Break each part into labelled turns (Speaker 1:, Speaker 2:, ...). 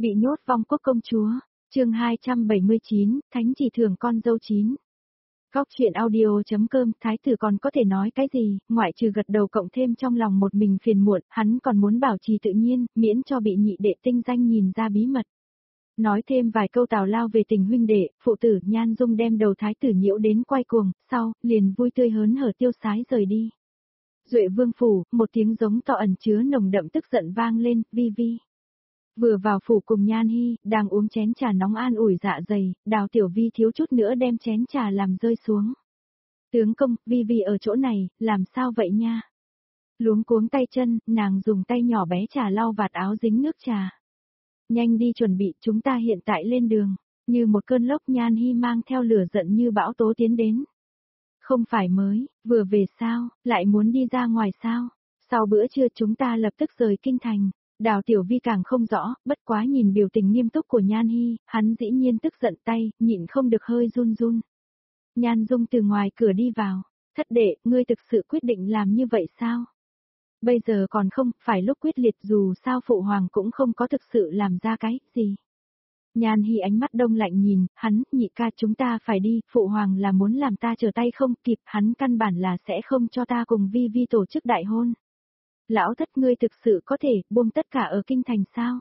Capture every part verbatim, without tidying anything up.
Speaker 1: Bị nhốt vong quốc công chúa, chương hai trăm bảy mươi chín, thánh chỉ thưởng con dâu chín. Góc chuyện audio.com, thái tử còn có thể nói cái gì, ngoại trừ gật đầu cộng thêm trong lòng một mình phiền muộn, hắn còn muốn bảo trì tự nhiên, miễn cho bị nhị đệ tinh danh nhìn ra bí mật. Nói thêm vài câu tào lao về tình huynh đệ, phụ tử Nhan Dung đem đầu thái tử nhiễu đến quay cuồng, sau, liền vui tươi hớn hở tiêu sái rời đi. Duệ vương phủ, một tiếng giống to ẩn chứa nồng đậm tức giận vang lên, vi vi. Vừa vào phủ cùng Nhan Hi, đang uống chén trà nóng an ủi dạ dày, Đào Tiểu Vi thiếu chút nữa đem chén trà làm rơi xuống. Tướng công, Vi Vi ở chỗ này, làm sao vậy nha? Luống cuống tay chân, nàng dùng tay nhỏ bé trà lau vạt áo dính nước trà. Nhanh đi chuẩn bị, chúng ta hiện tại lên đường. Như một cơn lốc Nhan Hi mang theo lửa giận như bão tố tiến đến. Không phải mới, vừa về sao, lại muốn đi ra ngoài sao? Sau bữa trưa chúng ta lập tức rời kinh thành. Đào Tiểu Vi càng không rõ, bất quá nhìn biểu tình nghiêm túc của Nhan Hi, hắn dĩ nhiên tức giận tay, nhịn không được hơi run run. Nhan Dung từ ngoài cửa đi vào, thất đệ, ngươi thực sự quyết định làm như vậy sao? Bây giờ còn không, phải lúc quyết liệt dù sao phụ hoàng cũng không có thực sự làm ra cái gì. Nhan Hi ánh mắt đông lạnh nhìn, hắn, nhị ca chúng ta phải đi, phụ hoàng là muốn làm ta trở tay không kịp, hắn căn bản là sẽ không cho ta cùng Vi Vi tổ chức đại hôn. Lão thất ngươi thực sự có thể buông tất cả ở kinh thành sao?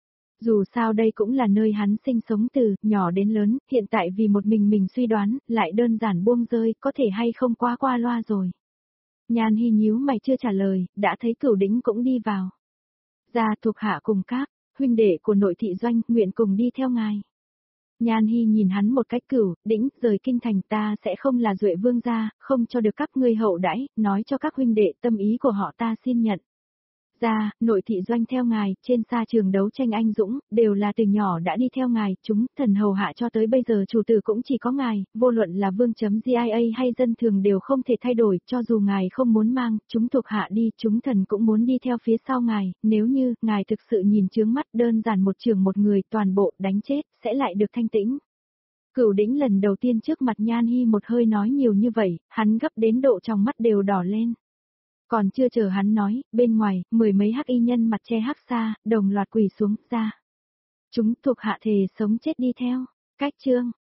Speaker 1: Dù sao đây cũng là nơi hắn sinh sống từ nhỏ đến lớn, hiện tại vì một mình mình suy đoán, lại đơn giản buông rơi, có thể hay không quá qua loa rồi. Nhan Hi nhíu mày chưa trả lời, đã thấy Cửu Đĩnh cũng đi vào. Gia thuộc hạ cùng các huynh đệ của nội thị doanh nguyện cùng đi theo ngài. Nhan Hi nhìn hắn một cách Cửu Đĩnh, rời kinh thành ta sẽ không là Duệ vương gia, không cho được các ngươi hậu đãi, nói cho các huynh đệ tâm ý của họ ta xin nhận. Gia, nội thị doanh theo ngài, trên xa trường đấu tranh anh dũng, đều là từ nhỏ đã đi theo ngài, chúng thần hầu hạ cho tới bây giờ chủ tử cũng chỉ có ngài, vô luận là vương.gia hay dân thường đều không thể thay đổi, cho dù ngài không muốn mang, chúng thuộc hạ đi, chúng thần cũng muốn đi theo phía sau ngài, nếu như, ngài thực sự nhìn chướng mắt đơn giản một trường một người toàn bộ đánh chết, sẽ lại được thanh tĩnh. Cửu Đĩnh lần đầu tiên trước mặt Nhan Hi một hơi nói nhiều như vậy, hắn gấp đến độ trong mắt đều đỏ lên. Còn chưa chờ hắn nói, bên ngoài, mười mấy hắc y nhân mặt che hắc xa, đồng loạt quỳ xuống, ra. Chúng thuộc hạ thề sống chết đi theo. Cách chương,